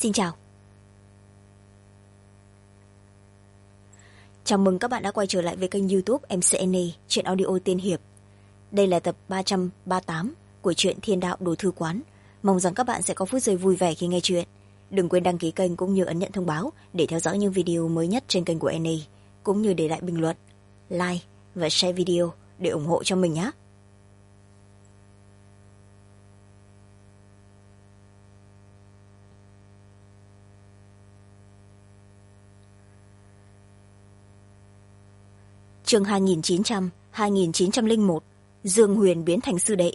Xin chào. Chào mừng các bạn đã quay trở lại với kênh YouTube MCNA Truyện Audio Tiên Hiệp. Đây là tập 338 của truyện Thiên Đạo Đồ Thư Quán. Mong rằng các bạn sẽ có phút giây vui vẻ khi nghe chuyện. Đừng quên đăng ký kênh cũng như ấn nhận thông báo để theo dõi những video mới nhất trên kênh của NA, cũng như để lại bình luận, like và share video để ủng hộ cho mình nhé. Chương 2900-2901 Dương Huyền biến thành sư đệ.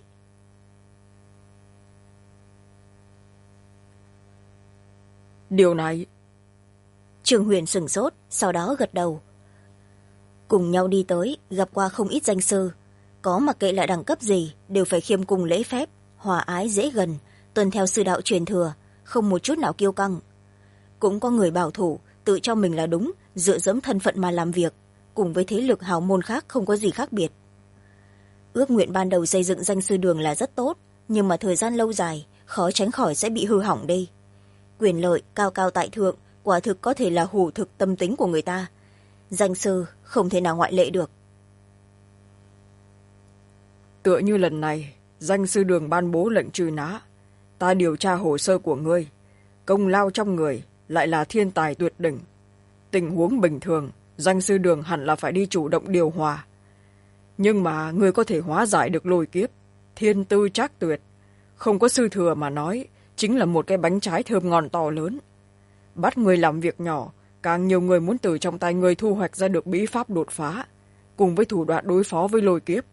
Điều này... Trương Huyền sửng sốt, sau đó gật đầu. Cùng nhau đi tới, gặp qua không ít danh sư. Có mặc kệ là đẳng cấp gì, đều phải khiêm cung lễ phép, hòa ái dễ gần, tuân theo sư đạo truyền thừa, không một chút nào kiêu căng. Cũng có người bảo thủ, tự cho mình là đúng, dựa dẫm thân phận mà làm việc, cùng với thế lực hào môn khác không có gì khác biệt. Ước nguyện ban đầu xây dựng danh sư đường là rất tốt, nhưng mà thời gian lâu dài, khó tránh khỏi sẽ bị hư hỏng đi. Quyền lợi cao cao tại thượng, quả thực có thể là hủ thực tâm tính của người ta. Danh sư không thể nào ngoại lệ được. Tựa như lần này, danh sư đường ban bố lệnh truy nã. Ta điều tra hồ sơ của ngươi. Công lao trong người lại là thiên tài tuyệt đỉnh. Tình huống bình thường, danh sư đường hẳn là phải đi chủ động điều hòa. Nhưng mà ngươi có thể hóa giải được lôi kiếp. Thiên tư trác tuyệt. Không có sư thừa mà nói, chính là một cái bánh trái thơm ngon to lớn. Bắt ngươi làm việc nhỏ, càng nhiều người muốn từ trong tay ngươi thu hoạch ra được bí pháp đột phá, cùng với thủ đoạn đối phó với lôi kiếp.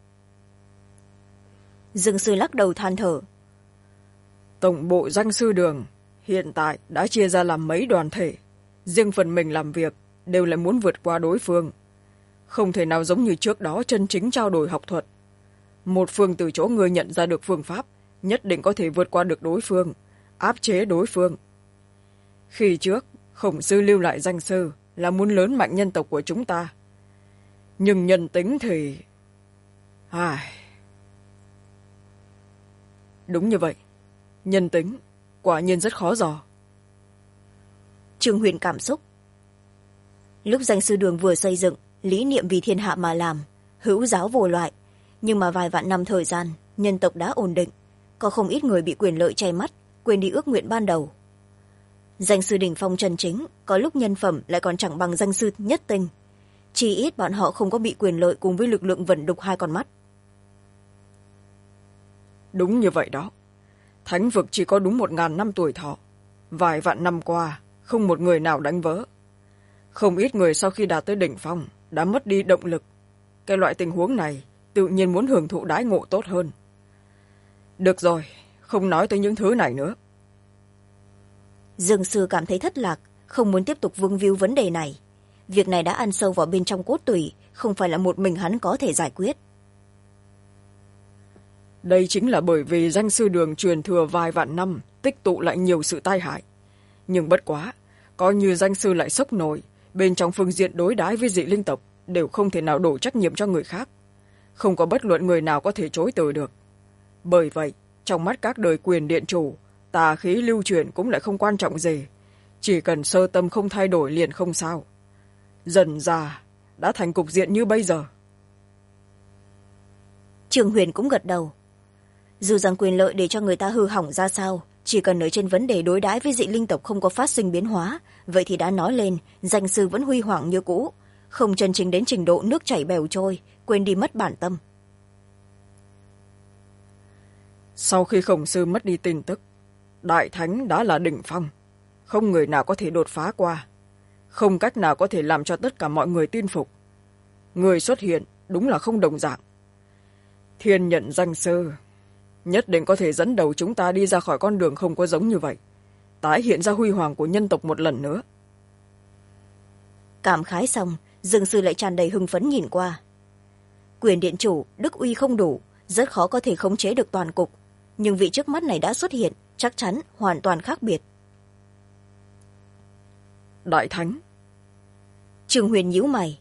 Dương sư lắc đầu than thở. Tổng bộ danh sư đường hiện tại đã chia ra làm mấy đoàn thể. Riêng phần mình làm việc đều lại muốn vượt qua đối phương. Không thể nào giống như trước đó chân chính trao đổi học thuật. Một phương từ chỗ ngươi nhận ra được phương pháp, nhất định có thể vượt qua được đối phương, áp chế đối phương. Khi trước, Khổng sư lưu lại danh sư là muốn lớn mạnh nhân tộc của chúng ta. Nhưng nhân tính thì... Đúng như vậy. Nhân tính, quả nhiên rất khó dò. Trương Huyền cảm xúc. Lúc danh sư đường vừa xây dựng, lý niệm vì thiên hạ mà làm, hữu giáo vô loại. Nhưng mà vài vạn năm thời gian, nhân tộc đã ổn định. Có không ít người bị quyền lợi che mắt, quên đi ước nguyện ban đầu. Danh sư đỉnh phong chân chính, có lúc nhân phẩm lại còn chẳng bằng danh sư nhất tinh. Chỉ ít bọn họ không có bị quyền lợi cùng với lực lượng vẩn đục hai con mắt. Đúng như vậy đó. Thánh vực chỉ có đúng 1000 năm tuổi thọ. Vài vạn năm qua, không một người nào đánh vỡ. Không ít người sau khi đạt tới đỉnh phong đã mất đi động lực. Cái loại tình huống này tự nhiên muốn hưởng thụ đãi ngộ tốt hơn. Được rồi, không nói tới những thứ này nữa. Dương sư cảm thấy thất lạc, không muốn tiếp tục vương víu vấn đề này. Việc này đã ăn sâu vào bên trong cốt tủy, không phải là một mình hắn có thể giải quyết. Đây chính là bởi vì danh sư đường truyền thừa vài vạn năm, tích tụ lại nhiều sự tai hại. Nhưng bất quá, coi như danh sư lại sốc nổi, bên trong phương diện đối đãi với dị linh tộc đều không thể nào đổ trách nhiệm cho người khác. Không có bất luận người nào có thể chối từ được. Bởi vậy, trong mắt các đời quyền điện chủ, tà khí lưu truyền cũng lại không quan trọng gì. Chỉ cần sơ tâm không thay đổi liền không sao. Dần ra, đã thành cục diện như bây giờ. Trương Huyền cũng gật đầu. Dù rằng quyền lợi để cho người ta hư hỏng ra sao, chỉ cần ở trên vấn đề đối đãi với dị linh tộc không có phát sinh biến hóa, vậy thì đã nói lên, danh sư vẫn huy hoàng như cũ, không chân chính đến trình độ nước chảy bèo trôi, quên đi mất bản tâm. Sau khi Khổng sư mất đi tin tức, Đại Thánh đã là đỉnh phong, không người nào có thể đột phá qua, không cách nào có thể làm cho tất cả mọi người tin phục. Người xuất hiện đúng là không đồng dạng. Thiên nhận danh sư, nhất định có thể dẫn đầu chúng ta đi ra khỏi con đường không có giống như vậy, tái hiện ra huy hoàng của nhân tộc một lần nữa. Cảm khái xong, Dương sư lại tràn đầy hưng phấn nhìn qua. Quyền điện chủ, đức uy không đủ, rất khó có thể khống chế được toàn cục, nhưng vị trước mắt này đã xuất hiện, chắc chắn hoàn toàn khác biệt. Đại Thánh. Trương Huyền nhíu mày.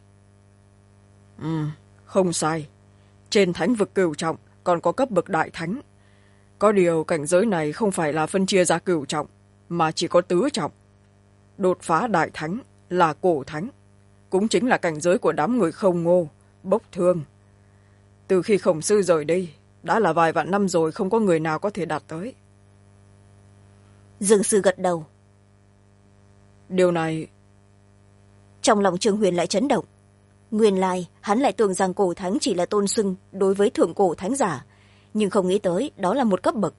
Không sai. Trên thánh vực cửu trọng còn có cấp bậc Đại Thánh. Có điều cảnh giới này không phải là phân chia ra cửu trọng, mà chỉ có tứ trọng. Đột phá đại thánh là cổ thánh, cũng chính là cảnh giới của đám người Khổng Ngô, Bốc Thương. Từ khi Khổng sư rời đi, đã là vài vạn năm rồi, không có người nào có thể đạt tới. Dương sư gật đầu. Điều này... Trong lòng Trương Huyền lại chấn động. Nguyên lai hắn lại tưởng rằng cổ thánh chỉ là tôn xưng đối với thượng cổ thánh giả, nhưng không nghĩ tới đó là một cấp bậc.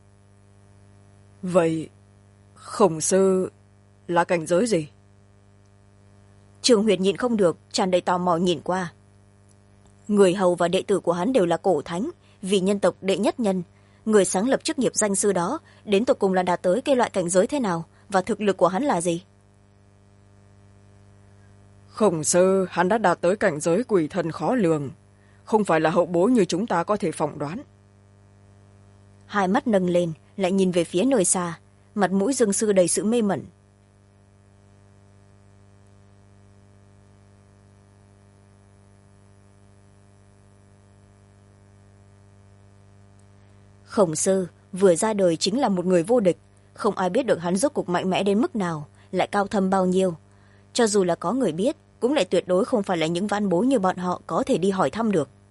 Vậy Khổng sư là cảnh giới gì? Trương Huyền nhịn không được, tràn đầy tò mò nhìn qua. Người hầu và đệ tử của hắn đều là cổ thánh, vì nhân tộc đệ nhất nhân. Người sáng lập chức nghiệp danh sư đó đến tột cùng là đạt tới cái loại cảnh giới thế nào, và thực lực của hắn là gì? Khổng sư hắn đã đạt tới cảnh giới quỷ thần khó lường, không phải là hậu bối như chúng ta có thể phỏng đoán. Hai mắt nâng lên, lại nhìn về phía nơi xa, mặt mũi Dương sư đầy sự mê mẩn. Khổng sư vừa ra đời chính là một người vô địch, không ai biết được hắn rốt cuộc mạnh mẽ đến mức nào, lại cao thâm bao nhiêu. Cho dù là có người biết, cũng lại tuyệt đối không phải là những văn bối như bọn họ có thể đi hỏi thăm được.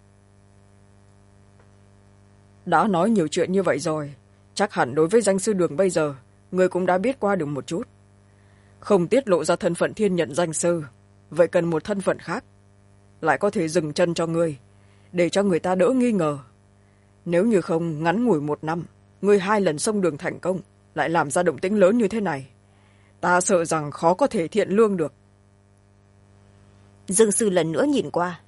Đã nói nhiều chuyện như vậy rồi, chắc hẳn đối với danh sư đường bây giờ, người cũng đã biết qua được một chút. Không tiết lộ ra thân phận thiên nhận danh sư, vậy cần một thân phận khác, lại có thể dừng chân cho ngươi, để cho người ta đỡ nghi ngờ. Nếu như không, ngắn ngủi 1 năm, ngươi 2 lần xông đường thành công, lại làm ra động tĩnh lớn như thế này, ta sợ rằng khó có thể thiện lương được. Dương sư lần nữa nhìn qua.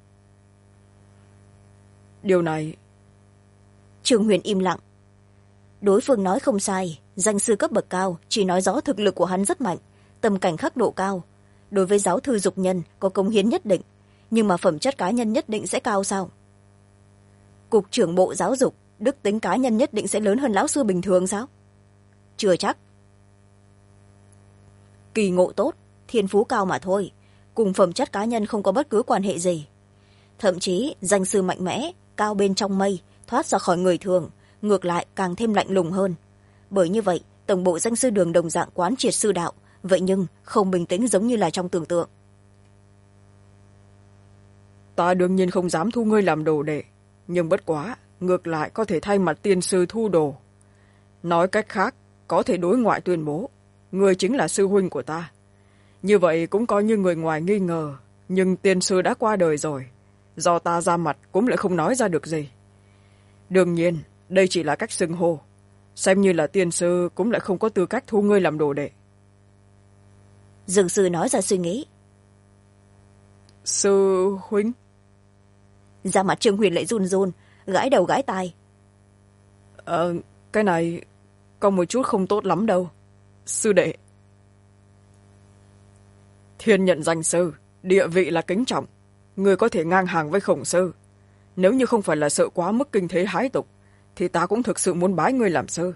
Điều này... Trương Huyền im lặng. Đối phương nói không sai, danh sư cấp bậc cao chỉ nói rõ thực lực của hắn rất mạnh, tầm cảnh khắc độ cao, đối với giáo thư dục nhân có công hiến nhất định, nhưng mà phẩm chất cá nhân nhất định sẽ cao sao? Cục trưởng bộ giáo dục, đức tính cá nhân nhất định sẽ lớn hơn lão sư bình thường sao? Chưa chắc. Kỳ ngộ tốt, thiên phú cao mà thôi, cùng phẩm chất cá nhân không có bất cứ quan hệ gì. Thậm chí danh sư mạnh mẽ, cao bên trong mây, thoát ra khỏi người thường, ngược lại càng thêm lạnh lùng hơn. Bởi như vậy, tổng bộ danh sư đường đồng dạng quán triệt sư đạo, vậy nhưng không bình tĩnh giống như là trong tưởng tượng. Ta đương nhiên không dám thu ngươi làm đồ đệ, nhưng bất quá, ngược lại có thể thay mặt tiên sư thu đồ. Nói cách khác, có thể đối ngoại tuyên bố, ngươi chính là sư huynh của ta. Như vậy cũng coi như người ngoài nghi ngờ, nhưng tiên sư đã qua đời rồi, do ta ra mặt cũng lại không nói ra được gì. Đương nhiên, đây chỉ là cách xưng hô, xem như là tiên sư cũng lại không có tư cách thu ngươi làm đồ đệ. Dương sư nói ra suy nghĩ. Sư huynh? Da mặt Trương Huyền lại run run, gãi đầu gãi tai. Cái này có một chút không tốt lắm đâu, sư đệ. Thiên nhận danh sư, địa vị là kính trọng, người có thể ngang hàng với Khổng sư. Nếu như không phải là sợ quá mức kinh thế hái tục, thì ta cũng thực sự muốn bái ngươi làm sư.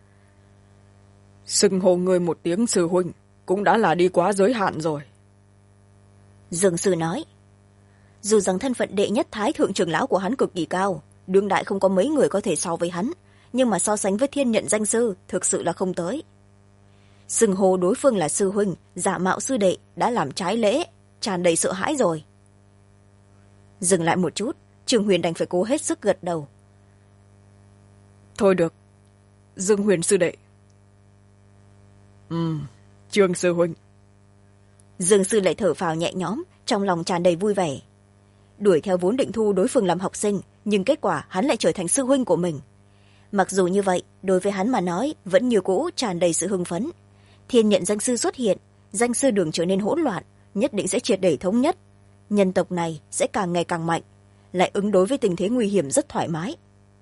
Xưng hô ngươi một tiếng sư huynh cũng đã là đi quá giới hạn rồi. Dương sư nói, dù rằng thân phận đệ nhất thái thượng trưởng lão của hắn cực kỳ cao, đương đại không có mấy người có thể so với hắn, nhưng mà so sánh với thiên nhận danh sư thực sự là không tới. Xưng hô đối phương là sư huynh, giả mạo sư đệ đã làm trái lễ, tràn đầy sợ hãi rồi. Dừng lại một chút, Trương Huyền đành phải cố hết sức gật đầu. Thôi được, Dương Huyền sư đệ. Trương sư huynh. Dương sư lại thở phào nhẹ nhõm, trong lòng tràn đầy vui vẻ. Đuổi theo vốn định thu đối phương làm học sinh, nhưng kết quả hắn lại trở thành sư huynh của mình. Mặc dù như vậy, đối với hắn mà nói vẫn như cũ tràn đầy sự hưng phấn. Thiên nhận danh sư xuất hiện, danh sư đường trở nên hỗn loạn, nhất định sẽ triệt để thống nhất. Nhân tộc này sẽ càng ngày càng mạnh, lại ứng đối với tình thế nguy hiểm rất thoải mái.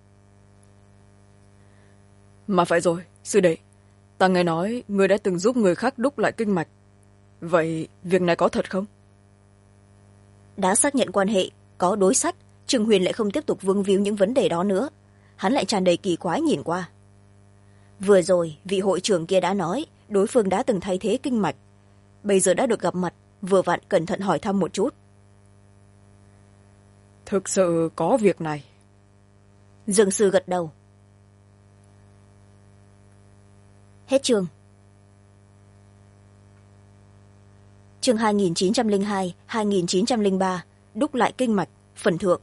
Mà phải rồi, sư đệ, ta nghe nói ngươi đã từng giúp người khác đúc lại kinh mạch. Vậy việc này có thật không? Đã xác nhận quan hệ, có đối sách, Trương Huyền lại không tiếp tục vương víu những vấn đề đó nữa. Hắn lại tràn đầy kỳ quái nhìn qua. Vừa rồi, vị hội trưởng kia đã nói đối phương đã từng thay thế kinh mạch. Bây giờ đã được gặp mặt, vừa vặn cẩn thận hỏi thăm một chút. Thực sự có việc này. Dương sư gật đầu. Hết chương. Chương 2902, 2903, đúc lại kinh mạch, phần thượng.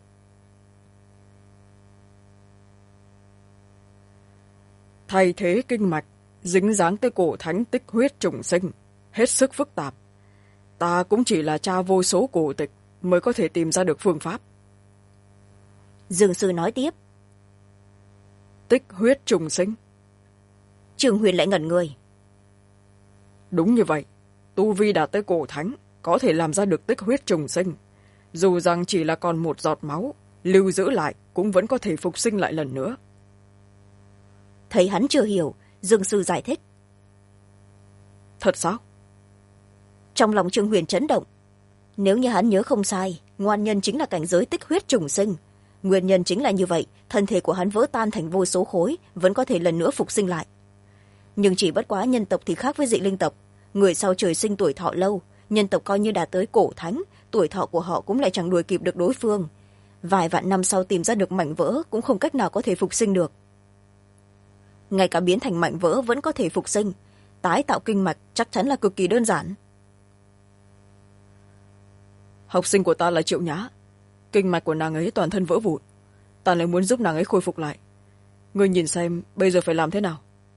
Thay thế kinh mạch, dính dáng tới cổ thánh tích huyết trùng sinh, hết sức phức tạp. Ta cũng chỉ là tra vô số cổ tịch mới có thể tìm ra được phương pháp. Dương sư nói tiếp. Tích huyết trùng sinh. Trương Huyền lại ngẩn người. Đúng như vậy, tu vi đạt tới cổ thánh có thể làm ra được tích huyết trùng sinh. Dù rằng chỉ là còn một giọt máu, lưu giữ lại cũng vẫn có thể phục sinh lại lần nữa. Thấy hắn chưa hiểu, Dương sư giải thích. Thật sao? Trong lòng Trương Huyền chấn động. Nếu như hắn nhớ không sai, ngoan nhân chính là cảnh giới tích huyết trùng sinh. Nguyên nhân chính là như vậy, thân thể của hắn vỡ tan thành vô số khối, vẫn có thể lần nữa phục sinh lại. Nhưng chỉ bất quá nhân tộc thì khác với dị linh tộc. Người sau trời sinh tuổi thọ lâu, nhân tộc coi như đạt tới cổ thánh, tuổi thọ của họ cũng lại chẳng đuổi kịp được đối phương. Vài vạn năm sau tìm ra được mảnh vỡ cũng không cách nào có thể phục sinh được. Ngay cả biến thành mảnh vỡ vẫn có thể phục sinh, tái tạo kinh mạch chắc chắn là cực kỳ đơn giản. Học sinh của ta là Triệu Nhã, kinh mạch của nàng ấy toàn thân vỡ vụn, ta lại muốn giúp nàng ấy khôi phục lại. Ngươi nhìn xem bây giờ phải làm thế nào?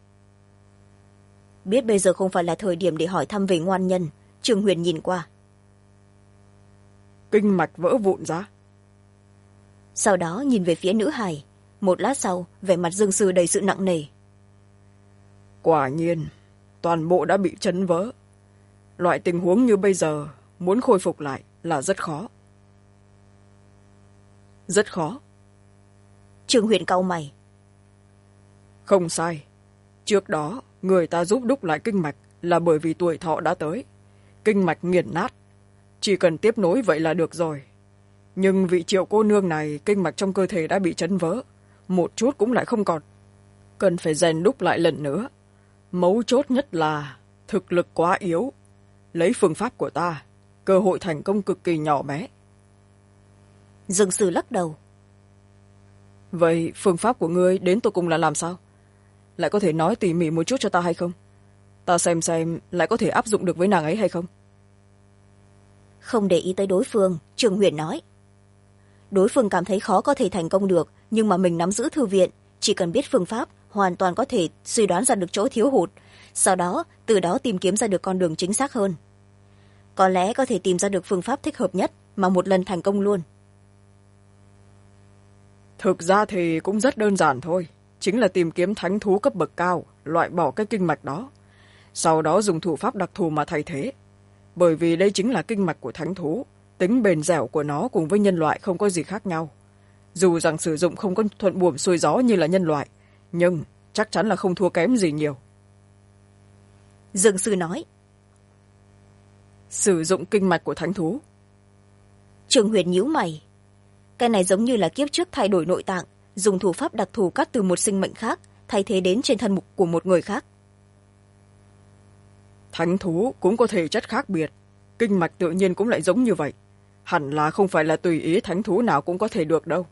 Biết bây giờ không phải là thời điểm để hỏi thăm về ngoan nhân, Trương Huyền nhìn qua. Kinh mạch vỡ vụn ra. Sau đó nhìn về phía nữ hài, một lát sau vẻ mặt Dương sư đầy sự nặng nề. Quả nhiên toàn bộ đã bị chấn vỡ. Loại tình huống như bây giờ muốn khôi phục lại là rất khó. Rất khó. Trương Huyền cau mày. Không sai, trước đó người ta giúp đúc lại kinh mạch là bởi vì tuổi thọ đã tới, kinh mạch nghiền nát, chỉ cần tiếp nối vậy là được rồi. Nhưng vị Triệu cô nương này kinh mạch trong cơ thể đã bị chấn vỡ, một chút cũng lại không còn, cần phải rèn đúc lại lần nữa. Mấu chốt nhất là thực lực quá yếu, lấy phương pháp của ta cơ hội thành công cực kỳ nhỏ bé. Dương sư lắc đầu. Vậy phương pháp của ngươi đến tột cùng là làm sao? Lại có thể nói tỉ mỉ một chút cho ta hay không? Ta xem lại có thể áp dụng được với nàng ấy hay không? Không để ý tới đối phương, Trương Huyền nói. Đối phương cảm thấy khó có thể thành công được, nhưng mà mình nắm giữ thư viện, chỉ cần biết phương pháp hoàn toàn có thể suy đoán ra được chỗ thiếu hụt, sau đó từ đó tìm kiếm ra được con đường chính xác hơn. Có lẽ có thể tìm ra được phương pháp thích hợp nhất mà một lần thành công luôn. Thực ra thì cũng rất đơn giản thôi, chính là tìm kiếm thánh thú cấp bậc cao, loại bỏ cái kinh mạch đó, sau đó dùng thủ pháp đặc thù mà thay thế. Bởi vì đây chính là kinh mạch của thánh thú, tính bền dẻo của nó cùng với nhân loại không có gì khác nhau. Dù rằng sử dụng không có thuận buồm xuôi gió như là nhân loại, nhưng chắc chắn là không thua kém gì nhiều. Dương sư nói. Sử dụng kinh mạch của thánh thú. Trương Huyền nhíu mày. Cái này giống như là kiếp trước thay đổi nội tạng, dùng thủ pháp đặc thù cắt từ một sinh mệnh khác, thay thế đến trên thân mục của một người khác. Thánh thú cũng có thể chất khác biệt, kinh mạch tự nhiên cũng lại giống như vậy. Hẳn là không phải là tùy ý thánh thú nào cũng có thể được đâu.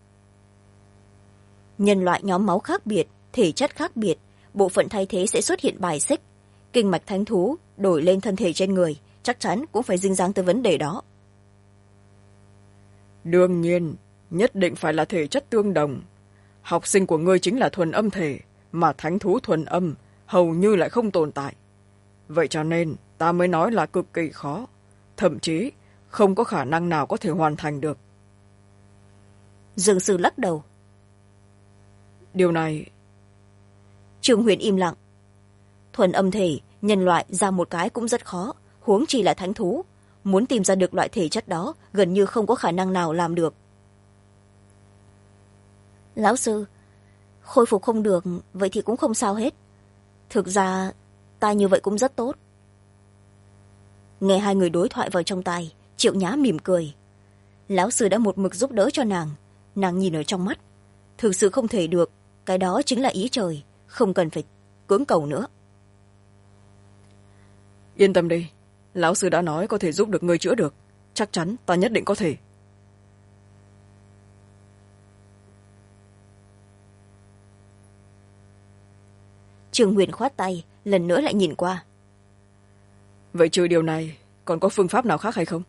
Nhân loại nhóm máu khác biệt, thể chất khác biệt, bộ phận thay thế sẽ xuất hiện bài xích. Kinh mạch thánh thú đổi lên thân thể trên người, chắc chắn cũng phải dính dáng tới vấn đề đó. Đương nhiên, nhất định phải là thể chất tương đồng. Học sinh của ngươi chính là thuần âm thể, mà thánh thú thuần âm hầu như lại không tồn tại. Vậy cho nên ta mới nói là cực kỳ khó, thậm chí không có khả năng nào có thể hoàn thành được. Dương sư lắc đầu. Điều này... Trương Huyền im lặng. Thuần âm thể, nhân loại ra một cái cũng rất khó, huống chi là thánh thú. Muốn tìm ra được loại thể chất đó gần như không có khả năng nào làm được. Lão sư, khôi phục không được, vậy thì cũng không sao hết. Thực ra, ta như vậy cũng rất tốt. Nghe hai người đối thoại vào trong tai, Triệu Nhã mỉm cười. Lão sư đã một mực giúp đỡ cho nàng nhìn ở trong mắt. Thực sự không thể được, cái đó chính là ý trời, không cần phải cưỡng cầu nữa. Yên tâm đi, lão sư đã nói có thể giúp được ngươi chữa được, chắc chắn ta nhất định có thể. Trương Huyền khoát tay lần nữa lại nhìn qua. Vậy trừ điều này còn có phương pháp nào khác hay không?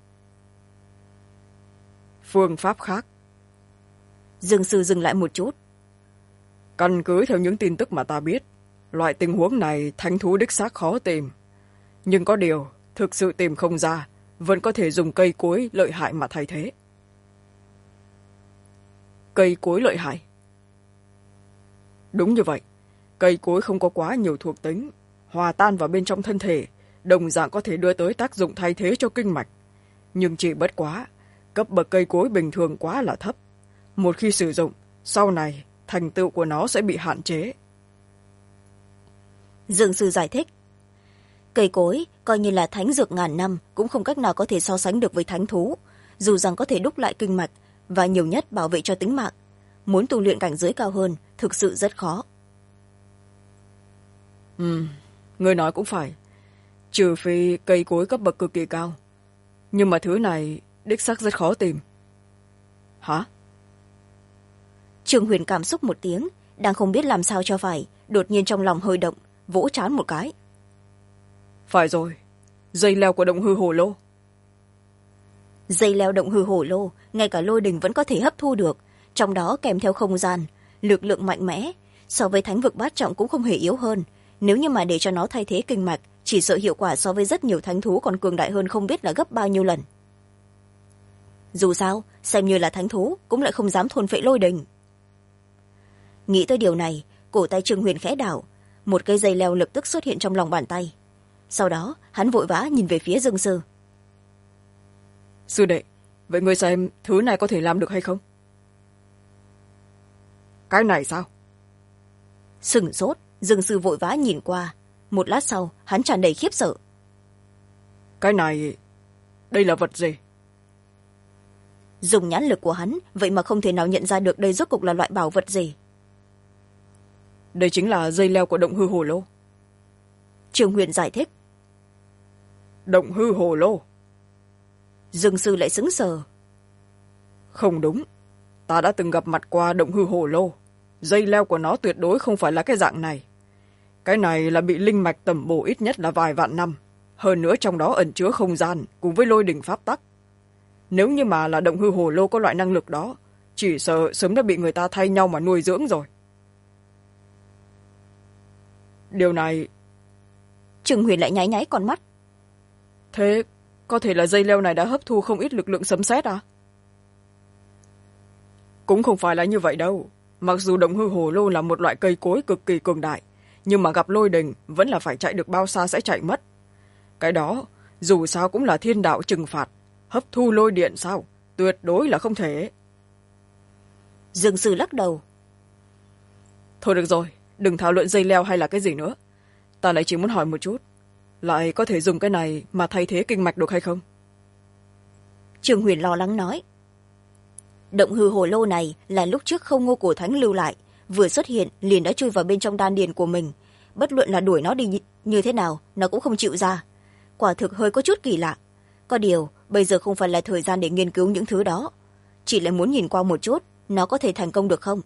Phương pháp khác? Dương sư dừng lại một chút. Căn cứ theo những tin tức mà ta biết, loại tình huống này thánh thú đích xác khó tìm. Nhưng có điều thực sự tìm không ra, vẫn có thể dùng cây cối lợi hại mà thay thế. Cây cối lợi hại? Đúng như vậy. Cây cối không có quá nhiều thuộc tính, hòa tan vào bên trong thân thể, đồng dạng có thể đưa tới tác dụng thay thế cho kinh mạch. Nhưng chỉ bất quá, cấp bậc cây cối bình thường quá là thấp. Một khi sử dụng, sau này thành tựu của nó sẽ bị hạn chế. Dương sư giải thích. Cây cối coi như là thánh dược ngàn năm cũng không cách nào có thể so sánh được với thánh thú, dù rằng có thể đúc lại kinh mạch và nhiều nhất bảo vệ cho tính mạng. Muốn tu luyện cảnh giới cao hơn thực sự rất khó. Người nói cũng phải. Trừ phi cây cối cấp bậc cực kỳ cao. Nhưng mà thứ này đích xác rất khó tìm. Hả? Trương Huyền cảm xúc một tiếng, đang không biết làm sao cho phải, đột nhiên trong lòng hơi động, vỗ trán một cái. Phải rồi, dây leo của động hư hồ lô. Dây leo động hư hồ lô, ngay cả lôi đình vẫn có thể hấp thu được, trong đó kèm theo không gian, lực lượng mạnh mẽ, so với thánh vực bát trọng cũng không hề yếu hơn. Nếu như mà để cho nó thay thế kinh mạch, chỉ sợ hiệu quả so với rất nhiều thánh thú còn cường đại hơn không biết là gấp bao nhiêu lần. Dù sao, xem như là thánh thú cũng lại không dám thôn phệ lôi đình. Nghĩ tới điều này, cổ tay Trương Huyền khẽ đảo, một cây dây leo lập tức xuất hiện trong lòng bàn tay. Sau đó hắn vội vã nhìn về phía Dương sư. Sư đệ, vậy ngươi xem thứ này có thể làm được hay không? Cái này sao? Sửng sốt, Dương sư vội vã nhìn qua. Một lát sau hắn tràn đầy khiếp sợ. Cái này, đây là vật gì? Dùng nhãn lực của hắn vậy mà không thể nào nhận ra được đây rốt cục là loại bảo vật gì. Đây chính là dây leo của động hư hồ lô. Trương Huyền giải thích. Động hư hồ lô? Dương sư lại sững sờ. Không đúng, ta đã từng gặp mặt qua động hư hồ lô. Dây leo của nó tuyệt đối không phải là cái dạng này. Cái này là bị linh mạch tẩm bổ ít nhất là vài vạn năm, hơn nữa trong đó ẩn chứa không gian cùng với lôi đỉnh pháp tắc. Nếu như mà là động hư hồ lô có loại năng lực đó, chỉ sợ sớm đã bị người ta thay nhau mà nuôi dưỡng rồi. Điều này... Trương Huyền lại nháy nháy con mắt. Thế có thể là dây leo này đã hấp thu không ít lực lượng sấm sét à? Cũng không phải là như vậy đâu. Mặc dù động hư hồ lô là một loại cây cối cực kỳ cường đại, nhưng mà gặp lôi đình vẫn là phải chạy được bao xa sẽ chạy mất. Cái đó dù sao cũng là thiên đạo trừng phạt. Hấp thu lôi điện sao? Tuyệt đối là không thể. Dương sư lắc đầu. Thôi được rồi, đừng thảo luận dây leo hay là cái gì nữa. Ta lại chỉ muốn hỏi một chút, lại có thể dùng cái này mà thay thế kinh mạch được hay không? Trương Huyền lo lắng nói. Động hư hồ lô này là lúc trước Không Ngô Cổ Thánh lưu lại, vừa xuất hiện liền đã chui vào bên trong đan điền của mình. Bất luận là đuổi nó đi như thế nào, nó cũng không chịu ra. Quả thực hơi có chút kỳ lạ. Có điều, bây giờ không phải là thời gian để nghiên cứu những thứ đó. Chỉ là muốn nhìn qua một chút, nó có thể thành công được không?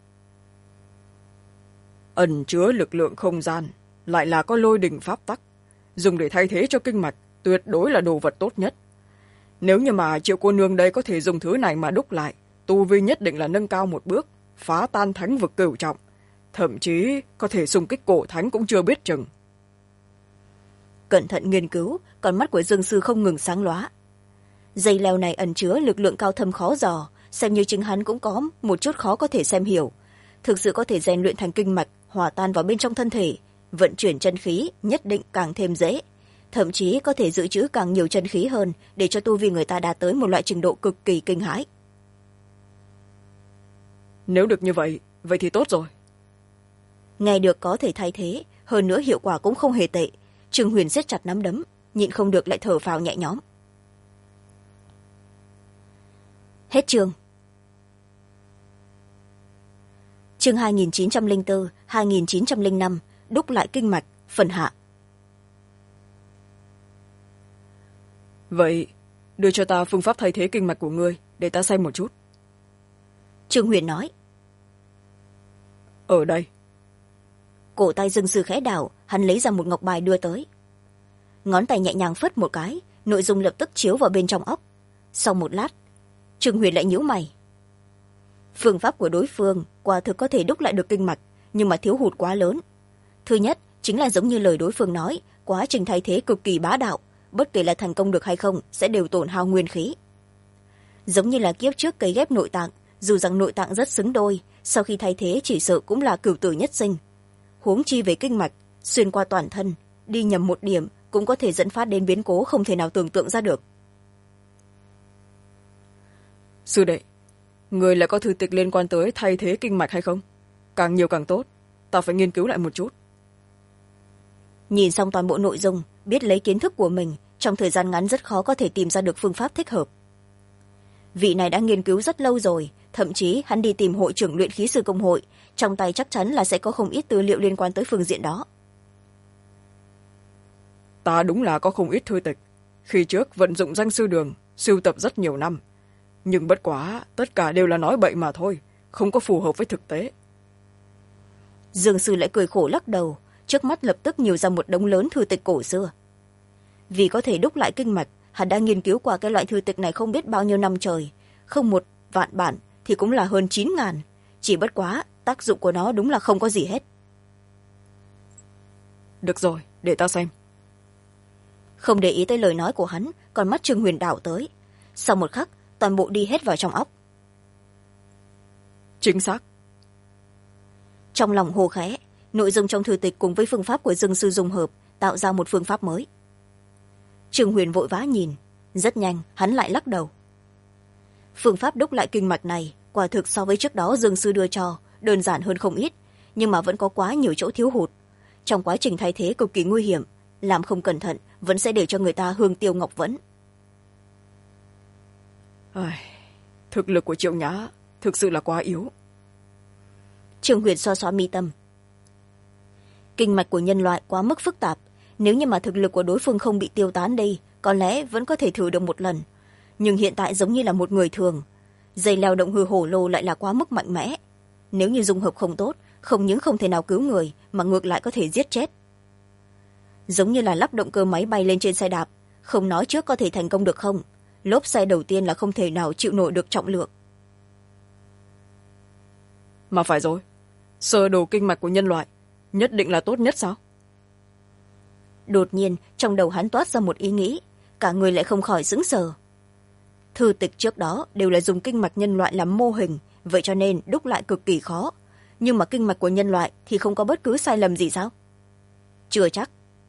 Ẩn chứa lực lượng không gian, lại là có lôi đình pháp tắc. Dùng để thay thế cho kinh mạch, tuyệt đối là đồ vật tốt nhất. Nếu như mà Triệu cô nương đây có thể dùng thứ này mà đúc lại, tu vi nhất định là nâng cao một bước, phá tan thánh vực cửu trọng. Thậm chí có thể xung kích cổ thánh cũng chưa biết chừng. Cẩn thận nghiên cứu, con mắt của Dương sư không ngừng sáng lóa. Dây leo này ẩn chứa lực lượng cao thâm khó dò, xem như chính hắn cũng có một chút khó có thể xem hiểu. Thực sự có thể rèn luyện thành kinh mạch, hòa tan vào bên trong thân thể, vận chuyển chân khí nhất định càng thêm dễ. Thậm chí có thể dự trữ càng nhiều chân khí hơn để cho tu vi người ta đạt tới một loại trình độ cực kỳ kinh hãi. Nếu được như vậy, vậy thì tốt rồi. Nghe được có thể thay thế, hơn nữa hiệu quả cũng không hề tệ. Trương Huyền siết chặt nắm đấm, nhịn không được lại thở phào nhẹ nhõm. Hết chương. Chương 2904, 2905, đúc lại kinh mạch, phần hạ. Vậy, đưa cho ta phương pháp thay thế kinh mạch của ngươi, để ta xem một chút. Trương Huyền nói. Ở đây. cổ tay Dương Sư khẽ đảo, hắn lấy ra một ngọc bài đưa tới. Ngón tay nhẹ nhàng phất một cái, nội dung lập tức chiếu vào bên trong óc. Sau một lát, Trương Huyền lại nhíu mày. Phương pháp của đối phương quả thực có thể đúc lại được kinh mạch, nhưng mà thiếu hụt quá lớn. Thứ nhất chính là giống như lời đối phương nói, quá trình thay thế cực kỳ bá đạo, bất kể là thành công được hay không sẽ đều tổn hao nguyên khí. Giống như là kiếp trước cấy ghép nội tạng, dù rằng nội tạng rất xứng đôi, sau khi thay thế chỉ sợ cũng là cửu tử nhất sinh. Huống chi về kinh mạch, xuyên qua toàn thân, đi nhầm một điểm cũng có thể dẫn phát đến biến cố không thể nào tưởng tượng ra được. Sư đệ, người lại có thư tịch liên quan tới thay thế kinh mạch hay không? Càng nhiều càng tốt, ta phải nghiên cứu lại một chút. Nhìn xong toàn bộ nội dung, biết lấy kiến thức của mình, trong thời gian ngắn rất khó có thể tìm ra được phương pháp thích hợp. Vị này đã nghiên cứu rất lâu rồi, thậm chí hắn đi tìm hội trưởng luyện khí sư công hội, trong tay chắc chắn là sẽ có không ít tư liệu liên quan tới phương diện đó. Ta đúng là có không ít thư tịch, khi trước vận dụng danh sư đường sưu tập rất nhiều năm, nhưng bất quá tất cả đều là nói bậy mà thôi, không có phù hợp với thực tế. Dương Sư lại cười khổ lắc đầu, trước mắt lập tức nhiều ra một đống lớn thư tịch cổ xưa. Vì có thể đúc lại kinh mạch, hắn đã nghiên cứu qua cái loại thư tịch này không biết bao nhiêu năm trời, không 1.000 bản thì cũng là hơn 9.000, chỉ bất quá tác dụng của nó đúng là không có gì hết. Được rồi, để ta xem. Không để ý tới lời nói của hắn, còn mắt Trương Huyền đảo tới. Sau một khắc, toàn bộ đi hết vào trong óc. Chính xác. Trong lòng hô khẽ, nội dung trong thư tịch cùng với phương pháp của Dương Sư dung hợp, tạo ra một phương pháp mới. Trương Huyền vội vã nhìn, rất nhanh hắn lại lắc đầu. Phương pháp đúc lại kinh mạch này quả thực so với trước đó Dương Sư đưa cho đơn giản hơn không ít, nhưng mà vẫn có quá nhiều chỗ thiếu hụt. Trong quá trình thay thế cực kỳ nguy hiểm, làm không cẩn thận vẫn sẽ để cho người ta hương tiêu ngọc vẫn. Thực lực của Triệu Nhã thực sự là quá yếu. Trương Huyền xoa xoa mi tâm. Kinh mạch của nhân loại quá mức phức tạp, nếu như mà thực lực của đối phương không bị tiêu tán đi, có lẽ vẫn có thể thử được một lần, nhưng hiện tại giống như là một người thường, dây leo động hư hổ lô lại là quá mức mạnh mẽ. Nếu như dung hợp không tốt, không những không thể nào cứu người mà ngược lại có thể giết chết. Giống như là lắp động cơ máy bay lên trên xe đạp, không nói trước có thể thành công được không, lốp xe đầu tiên là không thể nào chịu nổi được trọng lượng. Mà phải rồi, sơ đồ kinh mạch của nhân loại nhất định là tốt nhất sao? Đột nhiên trong đầu hắn toát ra một ý nghĩ, cả người lại không khỏi sững sờ. Thư tịch trước đó đều là dùng kinh mạch nhân loại làm mô hình, vậy cho nên đúc lại cực kỳ khó, nhưng mà kinh mạch của nhân loại thì không có bất cứ sai lầm gì sao? Chưa chắc.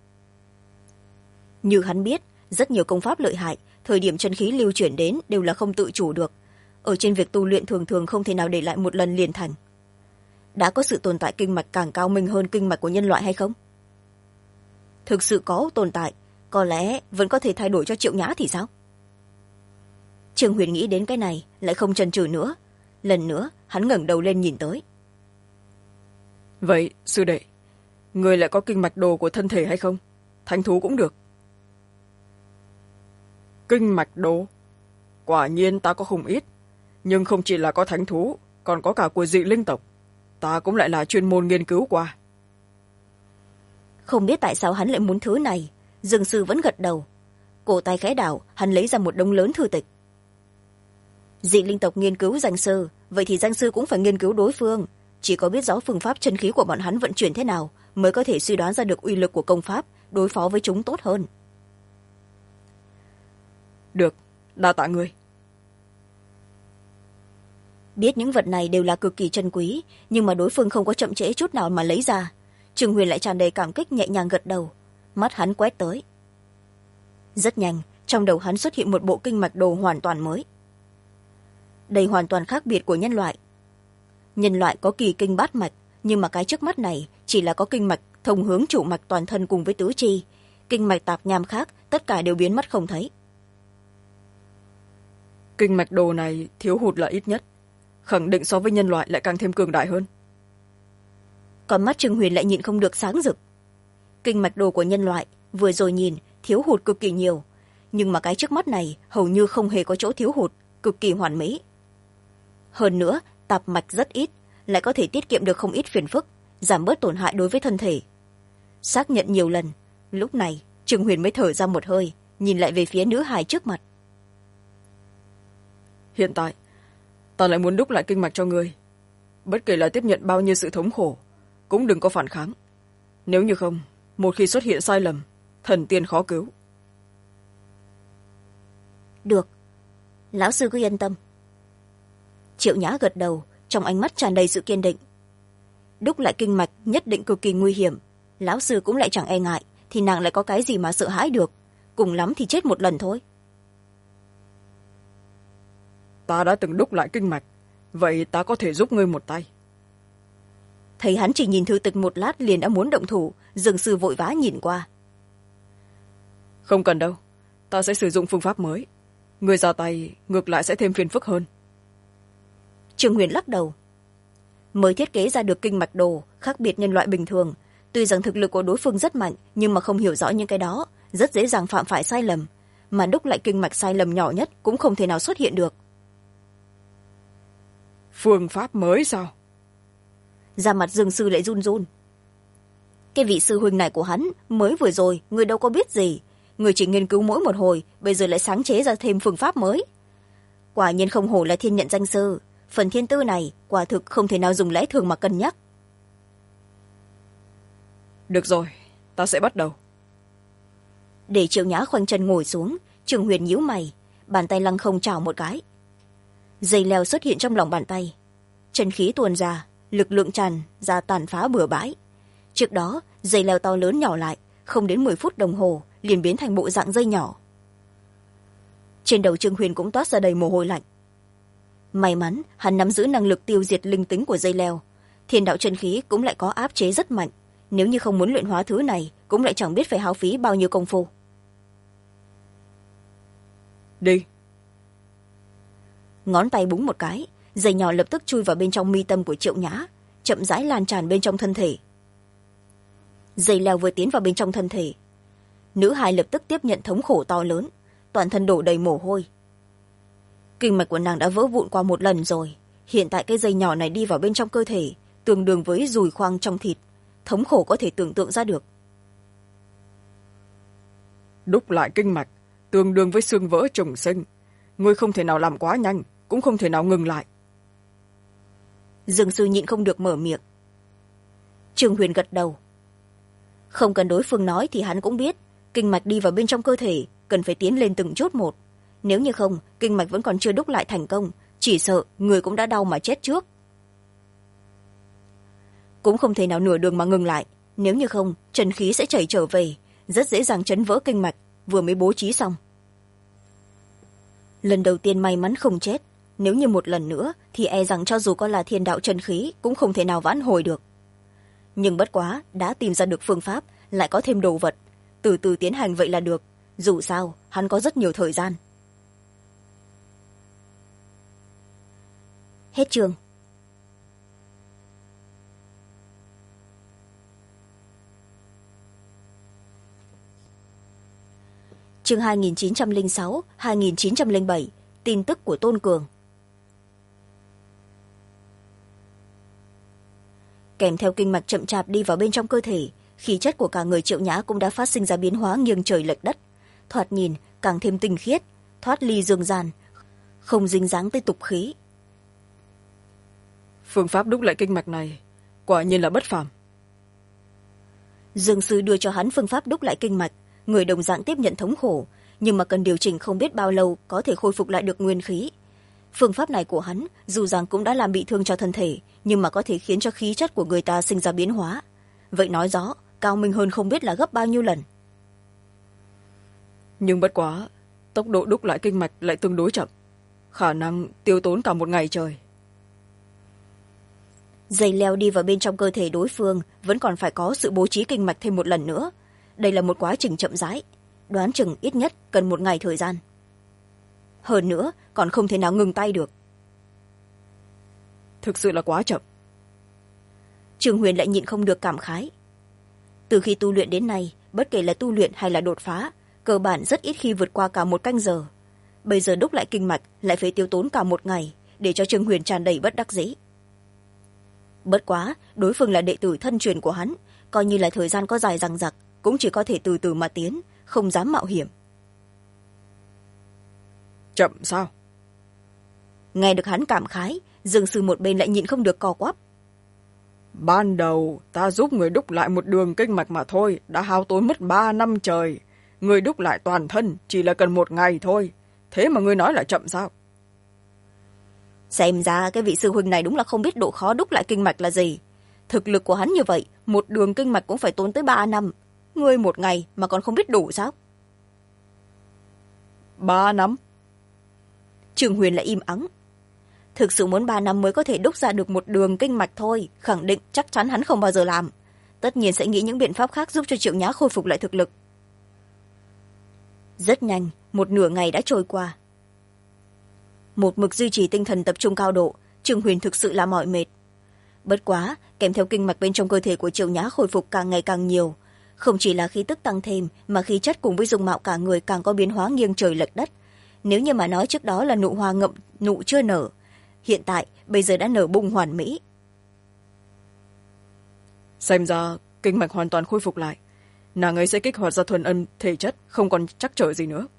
Như hắn biết, rất nhiều công pháp lợi hại, thời điểm chân khí lưu chuyển đến đều là không tự chủ được, ở trên việc tu luyện thường thường không thể nào để lại một lần liền thành. Đã có sự tồn tại kinh mạch càng cao minh hơn kinh mạch của nhân loại hay không? Thực sự có tồn tại, có lẽ vẫn có thể thay đổi cho Triệu Nhã thì sao? Trương Huyền nghĩ đến cái này lại không chần chừ nữa, lần nữa hắn ngẩng đầu lên nhìn tới. Vậy sư đệ, người lại có kinh mạch đồ của thân thể hay không? Thánh thú cũng được. Kinh mạch đồ? Quả nhiên ta có không ít, nhưng không chỉ là có thánh thú, còn có cả của dị linh tộc. Ta cũng lại là chuyên môn nghiên cứu qua. Không biết tại sao hắn lại muốn thứ này, Dương Sư vẫn gật đầu. Cổ tay khẽ đảo, hắn lấy ra một đống lớn thư tịch. Dị linh tộc nghiên cứu danh sư, vậy thì danh sư cũng phải nghiên cứu đối phương. Chỉ có biết rõ phương pháp chân khí của bọn hắn vận chuyển thế nào mới có thể suy đoán ra được uy lực của công pháp, đối phó với chúng tốt hơn. Được, đa tạ ngươi. Biết những vật này đều là cực kỳ chân quý, nhưng mà đối phương không có chậm trễ chút nào mà lấy ra. Trương Huyền lại tràn đầy cảm kích nhẹ nhàng gật đầu, mắt hắn quét tới. Rất nhanh, trong đầu hắn xuất hiện một bộ kinh mạch đồ hoàn toàn mới. Đây hoàn toàn khác biệt của nhân loại. Nhân loại có kỳ kinh bát mạch, nhưng mà cái trước mắt này chỉ là có kinh mạch thông hướng chủ mạch toàn thân cùng với tứ chi. Kinh mạch tạp nham khác tất cả đều biến mất không thấy. Kinh mạch đồ này thiếu hụt là ít nhất, khẳng định so với nhân loại lại càng thêm cường đại hơn. Còn mắt Trương Huyền lại nhịn không được sáng rực. Kinh mạch đồ của nhân loại vừa rồi nhìn thiếu hụt cực kỳ nhiều, nhưng mà cái trước mắt này hầu như không hề có chỗ thiếu hụt, cực kỳ hoàn mỹ. Hơn nữa tạp mạch rất ít, lại có thể tiết kiệm được không ít phiền phức, giảm bớt tổn hại đối với thân thể. Xác nhận nhiều lần, lúc này trương huyền mới thở ra một hơi, nhìn lại về phía nữ hài trước mặt. Hiện tại ta lại muốn đúc lại kinh mạch cho ngươi. Bất kể là tiếp nhận bao nhiêu sự thống khổ cũng đừng có phản kháng. Nếu như không, một khi xuất hiện sai lầm, thần tiên khó cứu. Được, lão sư cứ yên tâm. Triệu Nhã gật đầu, trong ánh mắt tràn đầy sự kiên định. Đúc lại kinh mạch nhất định cực kỳ nguy hiểm, lão sư cũng lại chẳng e ngại, thì nàng lại có cái gì mà sợ hãi được, cùng lắm thì chết một lần thôi. Ta đã từng đúc lại kinh mạch, vậy ta có thể giúp ngươi một tay. Thấy hắn chỉ nhìn thư tịch một lát liền đã muốn động thủ, dường sư vội vã nhìn qua. Không cần đâu, ta sẽ sử dụng phương pháp mới. Ngươi ra tay ngược lại sẽ thêm phiền phức hơn. Trương Huyền lắc đầu. Mới thiết kế ra được kinh mạch đồ khác biệt nhân loại bình thường, tuy rằng thực lực của đối phương rất mạnh, nhưng mà không hiểu rõ những cái đó rất dễ dàng phạm phải sai lầm, mà đúc lại kinh mạch sai lầm nhỏ nhất cũng không thể nào xuất hiện được. Phương pháp mới sao? Da mặt Dương sư lại run run. Cái vị sư huynh này của hắn mới vừa rồi người đâu có biết gì, người chỉ nghiên cứu mỗi một hồi, bây giờ lại sáng chế ra thêm phương pháp mới. Quả nhiên không hổ là thiên nhận danh sư, phần thiên tư này quả thực không thể nào dùng lẽ thường mà cân nhắc. Được rồi, ta sẽ bắt đầu. Để Triệu Nhã khoanh chân ngồi xuống, Trương Huyền nhíu mày, bàn tay lăng không chảo một cái. Dây leo xuất hiện trong lòng bàn tay, chân khí tuôn ra, lực lượng tràn ra tàn phá bừa bãi. Trước đó dây leo to lớn nhỏ lại, không đến 10 phút đồng hồ liền biến thành bộ dạng dây nhỏ. Trên đầu Trương Huyền cũng toát ra đầy mồ hôi lạnh. May mắn hắn nắm giữ năng lực tiêu diệt linh tính của dây leo, thiên đạo chân khí cũng lại có áp chế rất mạnh, nếu như không muốn luyện hóa thứ này cũng lại chẳng biết phải hao phí bao nhiêu công phu. Đi. Ngón tay búng một cái, dây nhỏ lập tức chui vào bên trong mi tâm của Triệu Nhã, chậm rãi lan tràn bên trong thân thể. Dây leo vừa tiến vào bên trong thân thể, nữ hài lập tức tiếp nhận thống khổ to lớn, toàn thân đổ đầy mồ hôi. Kinh mạch của nàng đã vỡ vụn qua một lần rồi, hiện tại cái dây nhỏ này đi vào bên trong cơ thể, tương đương với dùi khoang trong thịt, thống khổ có thể tưởng tượng ra được. Đúc lại kinh mạch tương đương với xương vỡ trùng sinh, ngươi không thể nào làm quá nhanh, cũng không thể nào ngừng lại. Dương sư nhịn không được mở miệng. Trương Huyền gật đầu. Không cần đối phương nói thì hắn cũng biết, kinh mạch đi vào bên trong cơ thể cần phải tiến lên từng chút một, nếu như không kinh mạch vẫn còn chưa đúc lại thành công, chỉ sợ người cũng đã đau mà chết trước. Cũng không thể nào nửa đường mà ngừng lại, nếu như không chân khí sẽ chảy trở về, rất dễ dàng chấn vỡ kinh mạch vừa mới bố trí xong. Lần đầu tiên may mắn không chết, nếu như một lần nữa thì e rằng cho dù có là thiên đạo chân khí cũng không thể nào vãn hồi được. Nhưng bất quá đã tìm ra được phương pháp, lại có thêm đồ vật, từ từ tiến hành vậy là được, dù sao hắn có rất nhiều thời gian. Hết chương. Chương 2906, 2907, tin tức của Tôn Cường. Kèm theo kinh mạch chậm chạp đi vào bên trong cơ thể, khí chất của cả người Triệu Nhã cũng đã phát sinh ra biến hóa nghiêng trời lệch đất, thoạt nhìn càng thêm tinh khiết, thoát ly dương gian, không dính dáng tới tục khí. Phương pháp đúc lại kinh mạch này quả nhiên là bất phàm. Dương sư đưa cho hắn phương pháp đúc lại kinh mạch, người đồng dạng tiếp nhận thống khổ, nhưng mà cần điều chỉnh không biết bao lâu có thể khôi phục lại được nguyên khí. Phương pháp này của hắn dù rằng cũng đã làm bị thương cho thân thể, nhưng mà có thể khiến cho khí chất của người ta sinh ra biến hóa, vậy nói rõ cao minh hơn không biết là gấp bao nhiêu lần. Nhưng bất quá tốc độ đúc lại kinh mạch lại tương đối chậm, khả năng tiêu tốn cả một ngày trời. Dây leo đi vào bên trong cơ thể đối phương vẫn còn phải có sự bố trí kinh mạch thêm một lần nữa, đây là một quá trình chậm rãi, đoán chừng ít nhất cần một ngày thời gian. Hơn nữa còn không thể nào ngừng tay được. Thực sự là quá chậm. Trương Huyền lại nhịn không được cảm khái. Từ khi tu luyện đến nay, bất kể là tu luyện hay là đột phá, cơ bản rất ít khi vượt qua cả một canh giờ. Bây giờ đúc lại kinh mạch lại phải tiêu tốn cả một ngày, để cho Trương Huyền tràn đầy bất đắc dĩ. Bất quá đối phương là đệ tử thân truyền của hắn, coi như là thời gian có dài dằng dặc cũng chỉ có thể từ từ mà tiến, không dám mạo hiểm. Chậm sao? Nghe được hắn cảm khái, Dương Sư một bên lại nhịn không được co quắp. Ban đầu ta giúp người đúc lại một đường kinh mạch mà thôi, đã hao tốn mất 3 năm trời. Người đúc lại toàn thân chỉ là cần 1 ngày thôi, thế mà ngươi nói là chậm sao? Xem ra cái vị sư huynh này đúng là không biết độ khó đúc lại kinh mạch là gì. Thực lực của hắn như vậy, một đường kinh mạch cũng phải tốn tới 3 năm. Ngươi 1 ngày mà còn không biết đủ sao? 3 năm? Trường Huyền lại im ắng. Thực sự muốn 3 năm mới có thể đúc ra được một đường kinh mạch thôi, khẳng định chắc chắn hắn không bao giờ làm. Tất nhiên sẽ nghĩ những biện pháp khác giúp cho Triệu Nhã khôi phục lại thực lực. Rất nhanh, một nửa ngày đã trôi qua. Một mực duy trì tinh thần tập trung cao độ, Trường Huyền thực sự là mỏi mệt. Bất quá, kèm theo kinh mạch bên trong cơ thể của Triệu Nhã khôi phục càng ngày càng nhiều. Không chỉ là khí tức tăng thêm, mà khí chất cùng với dung mạo cả người càng có biến hóa nghiêng trời lệch đất. Nếu như mà nói trước đó là nụ hoa ngậm, nụ chưa nở, hiện tại bây giờ đã nở bung hoàn mỹ. Xem ra kinh mạch hoàn toàn khôi phục lại, nàng ấy sẽ kích hoạt ra thuần âm thể chất, không còn trắc trở gì nữa.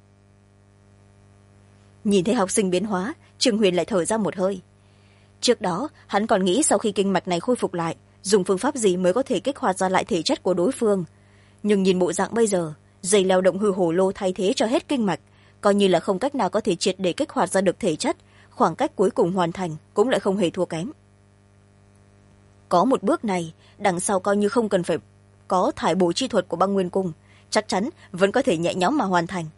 Nhìn thấy học sinh biến hóa, Trường Huyền lại thở ra một hơi. Trước đó hắn còn nghĩ sau khi kinh mạch này khôi phục lại, dùng phương pháp gì mới có thể kích hoạt ra lại thể chất của đối phương. Nhưng nhìn bộ dạng bây giờ, dây lao động hư hổ lô thay thế cho hết kinh mạch, coi như là không cách nào có thể triệt để kích hoạt ra được thể chất, khoảng cách cuối cùng hoàn thành cũng lại không hề thua kém. Có một bước này, đằng sau coi như không cần phải có thải bổ chi thuật của băng nguyên cung, chắc chắn vẫn có thể nhẹ nhõm mà hoàn thành.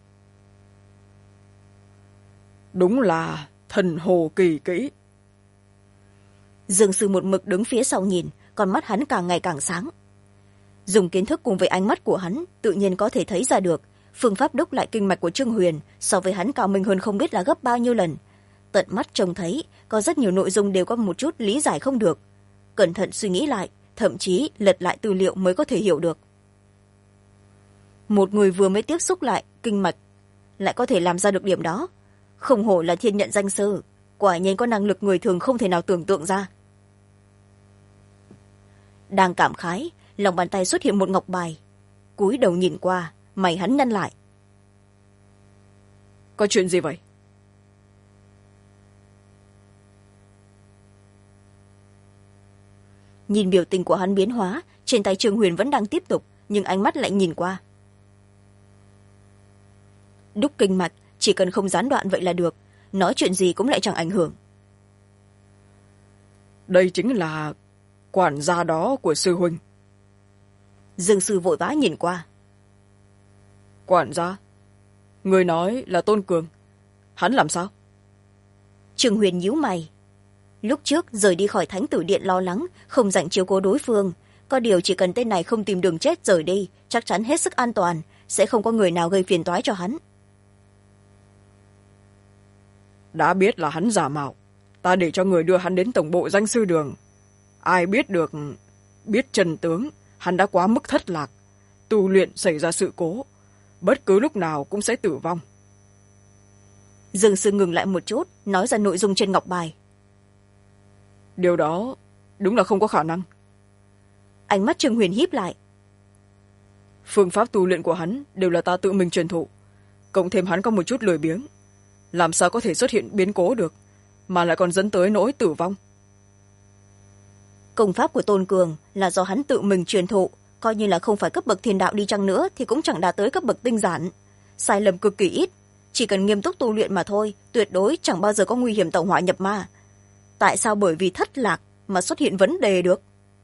Đúng là thần hồ kỳ kỹ. Dương Sư một mực đứng phía sau nhìn, con mắt hắn càng ngày càng sáng. Dùng kiến thức cùng với ánh mắt của hắn, tự nhiên có thể thấy ra được phương pháp đúc lại kinh mạch của Trương Huyền so với hắn cao minh hơn không biết là gấp bao nhiêu lần. Tận mắt trông thấy có rất nhiều nội dung đều có một chút lý giải không được, cẩn thận suy nghĩ lại, thậm chí lật lại tư liệu mới có thể hiểu được. Một người vừa mới tiếp xúc lại kinh mạch lại có thể làm ra được điểm đó, không hổ là thiên nhận danh sư, quả nhiên có năng lực người thường không thể nào tưởng tượng ra. Đang cảm khái, lòng bàn tay xuất hiện một ngọc bài, cúi đầu nhìn qua, mày hắn nhăn lại. Có chuyện gì vậy? Nhìn biểu tình của hắn biến hóa, trên tay Trương Huyền vẫn đang tiếp tục, nhưng ánh mắt lại nhìn qua. Đúc kinh mạch chỉ cần không gián đoạn vậy là được, nói chuyện gì cũng lại chẳng ảnh hưởng. Đây chính là quản gia đó của sư huynh. Dương Sư vội vã nhìn qua. Quản gia? Người nói là Tôn Cường, hắn làm sao? Trương Huyền nhíu mày. Lúc trước rời đi khỏi Thánh Tử Điện lo lắng không rảnh chiếu cố đối phương, có điều chỉ cần tên này không tìm đường chết rời đi, chắc chắn hết sức an toàn, sẽ không có người nào gây phiền toái cho hắn. Đã biết là hắn giả mạo, ta để cho người đưa hắn đến tổng bộ danh sư đường. Ai biết được, biết chân tướng, hắn đã quá mức thất lạc, tu luyện xảy ra sự cố, bất cứ lúc nào cũng sẽ tử vong. Dương Sư ngừng lại một chút, nói ra nội dung trên ngọc bài. Điều đó đúng là không có khả năng. Ánh mắt Trương Huyền híp lại. Phương pháp tu luyện của hắn đều là ta tự mình truyền thụ, cộng thêm hắn có một chút lười biếng, làm sao có thể xuất hiện biến cố được, mà lại còn dẫn tới nỗi tử vong. Công pháp của Tôn Cường là do hắn tự mình truyền thụ, coi như là không phải cấp bậc thiên đạo đi chăng nữa thì cũng chẳng đạt tới cấp bậc tinh giản, sai lầm cực kỳ ít, chỉ cần nghiêm túc tu luyện mà thôi, tuyệt đối chẳng bao giờ có nguy hiểm tẩu hỏa nhập ma. Tại sao bởi vì thất lạc mà xuất hiện vấn đề được?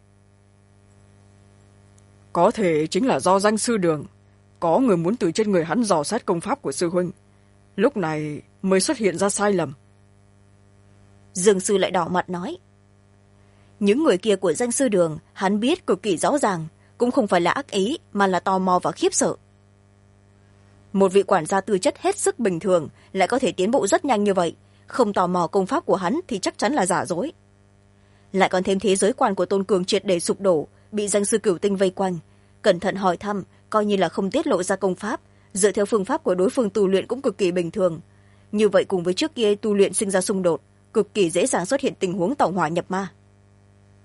Có thể chính là do danh sư đường có người muốn từ trên người hắn dò xét công pháp của sư huynh, lúc này mới xuất hiện ra sai lầm. Dương Sư lại đỏ mặt nói. Những người kia của danh sư đường hắn biết cực kỳ rõ ràng, cũng không phải là ác ý mà là tò mò và khiếp sợ. Một vị quản gia tư chất hết sức bình thường lại có thể tiến bộ rất nhanh như vậy, không tò mò công pháp của hắn thì chắc chắn là giả dối. Lại còn thêm thế giới quan của Tôn Cường triệt để sụp đổ, bị danh sư Cửu Tinh vây quanh, cẩn thận hỏi thăm, coi như là không tiết lộ ra công pháp, dựa theo phương pháp của đối phương tu luyện cũng cực kỳ bình thường. Như vậy cùng với trước kia tu luyện sinh ra xung đột, cực kỳ dễ dàng xuất hiện tình huống tẩu hỏa nhập ma.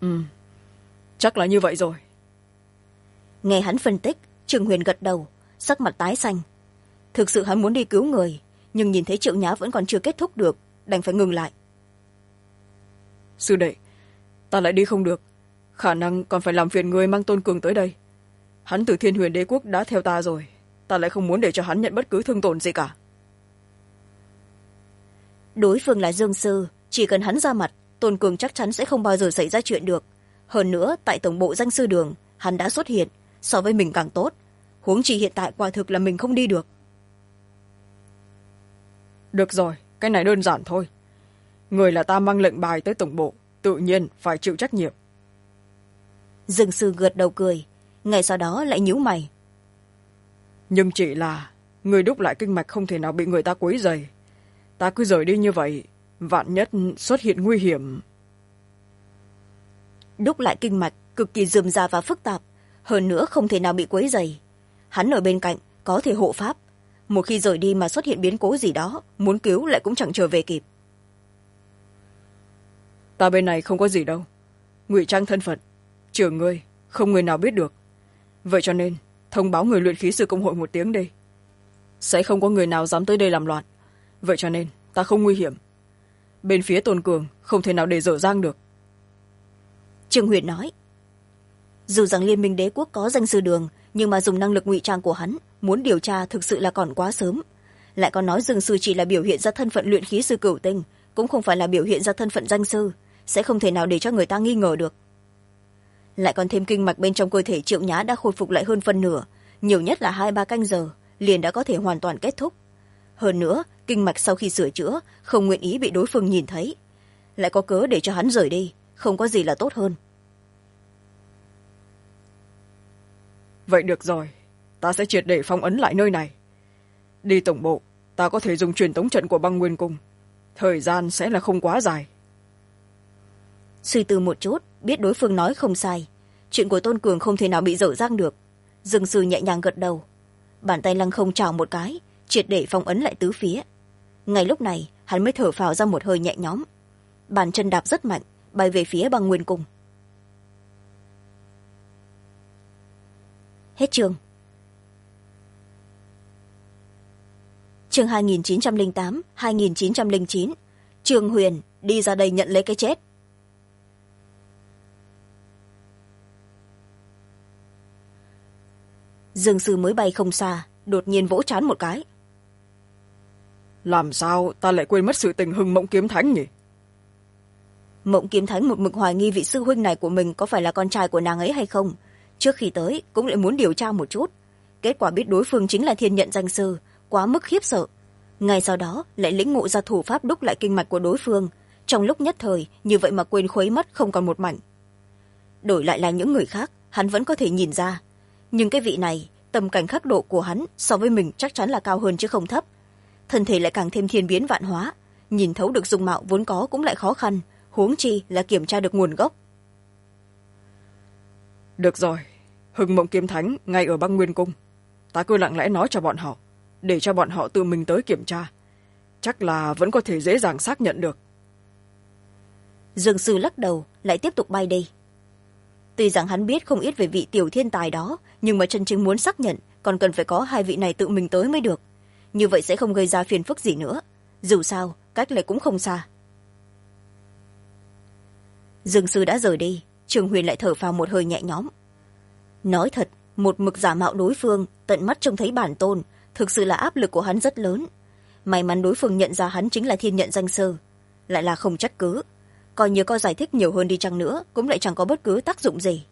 Chắc là như vậy rồi. Nghe hắn phân tích, Trương Huyền gật đầu, sắc mặt tái xanh. Thực sự hắn muốn đi cứu người, nhưng nhìn thấy Triệu Nhã vẫn còn chưa kết thúc được, đành phải ngừng lại. Sư đệ, ta lại đi không được, khả năng còn phải làm phiền người mang Tôn Cường tới đây. Hắn từ Thiên Huyền Đế Quốc đã theo ta rồi, ta lại không muốn để cho hắn nhận bất cứ thương tổn gì cả. Đối phương là Dương Sư, chỉ cần hắn ra mặt, Tôn Cường chắc chắn sẽ không bao giờ xảy ra chuyện được. Hơn nữa, tại tổng bộ danh sư đường, hắn đã xuất hiện, so với mình càng tốt. Huống chi hiện tại quả thực là mình không đi được. Được rồi, cái này đơn giản thôi. Người là ta mang lệnh bài tới tổng bộ, tự nhiên phải chịu trách nhiệm. Dương Sư gật đầu cười, ngay sau đó lại nhíu mày. Nhưng chỉ là người đúc lại kinh mạch không thể nào bị người ta quấy rầy. Ta cứ rời đi như vậy, vạn nhất xuất hiện nguy hiểm. Đúc lại kinh mạch cực kỳ rườm rà và phức tạp, hơn nữa không thể nào bị quấy rầy. Hắn ở bên cạnh có thể hộ pháp, một khi rời đi mà xuất hiện biến cố gì đó, muốn cứu lại cũng chẳng trở về kịp. Ta bên này không có gì đâu, ngụy trang thân phận, trừ ngươi không người nào biết được. Vậy cho nên thông báo người luyện khí sư công hội một tiếng đi, sẽ không có người nào dám tới đây làm loạn. Vậy cho nên ta không nguy hiểm. Bên phía Tôn Cường không thể nào để dở dang được. Trương Huyền nói, dù rằng Liên minh Đế Quốc có danh sư đường, nhưng mà dùng năng lực ngụy trang của hắn, muốn điều tra thực sự là còn quá sớm. Lại còn nói Dương Sư chỉ là biểu hiện ra thân phận luyện khí sư cửu tinh, cũng không phải là biểu hiện ra thân phận danh sư, sẽ không thể nào để cho người ta nghi ngờ được. Lại còn thêm kinh mạch bên trong cơ thể Triệu Nhã đã khôi phục lại hơn phân nửa, nhiều nhất là 2-3 canh giờ liền đã có thể hoàn toàn kết thúc. Hơn nữa, kinh mạch sau khi sửa chữa không nguyện ý bị đối phương nhìn thấy, lại có cớ để cho hắn rời đi, không có gì là tốt hơn. Vậy được rồi, ta sẽ triệt để phong ấn lại nơi này. Đi tổng bộ, ta có thể dùng truyền tống trận của Băng Nguyên Cung, thời gian sẽ là không quá dài. Suy tư một chút, biết đối phương nói không sai, chuyện của Tôn Cường không thể nào bị dở dang được. Dương Sư nhẹ nhàng gật đầu, bàn tay lăng không chào một cái, triệt để phong ấn lại tứ phía. Ngay lúc này hắn mới thở phào ra một hơi nhẹ nhõm, bàn chân đạp rất mạnh, bay về phía Băng Nguyên Cung. Hết chương. Chương 2908, 2909. Trương Huyền đi ra đây nhận lấy cái chết. Dương Sư mới bay không xa, đột nhiên vỗ trán một cái. Làm sao ta lại quên mất sự tình Hưng Mộng Kiếm Thánh nhỉ? Mộng Kiếm Thánh một mực hoài nghi vị sư huynh này của mình có phải là con trai của nàng ấy hay không. Trước khi tới cũng lại muốn điều tra một chút, kết quả biết đối phương chính là Thiên Nhận danh sư, quá mức khiếp sợ. Ngay sau đó lại lĩnh ngộ ra thủ pháp đúc lại kinh mạch của đối phương, trong lúc nhất thời như vậy mà quên khuấy mất không còn một mảnh. Đổi lại là những người khác hắn vẫn có thể nhìn ra, nhưng cái vị này tầm cảnh khắc độ của hắn so với mình chắc chắn là cao hơn chứ không thấp. Thân thể lại càng thêm thiên biến vạn hóa, nhìn thấu được dung mạo vốn có cũng lại khó khăn, huống chi là kiểm tra được nguồn gốc. Được rồi, Hưng Mộng Kiếm Thánh ngay ở Băng Nguyên Cung, ta cứ lặng lẽ nói cho bọn họ, để cho bọn họ tự mình tới kiểm tra, chắc là vẫn có thể dễ dàng xác nhận được. Dương Sư lắc đầu, lại tiếp tục bay đi. Tuy rằng hắn biết không ít về vị tiểu thiên tài đó, nhưng mà chân chính muốn xác nhận còn cần phải có hai vị này tự mình tới mới được. Như vậy sẽ không gây ra phiền phức gì nữa, dù sao cách lại cũng không xa. Dương Sư đã rời đi, Trương Huyền lại thở phào một hơi nhẹ nhõm. Nói thật, một mực giả mạo đối phương, tận mắt trông thấy bản tôn, thực sự là áp lực của hắn rất lớn. May mắn đối phương nhận ra hắn chính là Thiên Nhận danh sư, lại là không trách cứ. Coi như có giải thích nhiều hơn đi chăng nữa cũng lại chẳng có bất cứ tác dụng gì.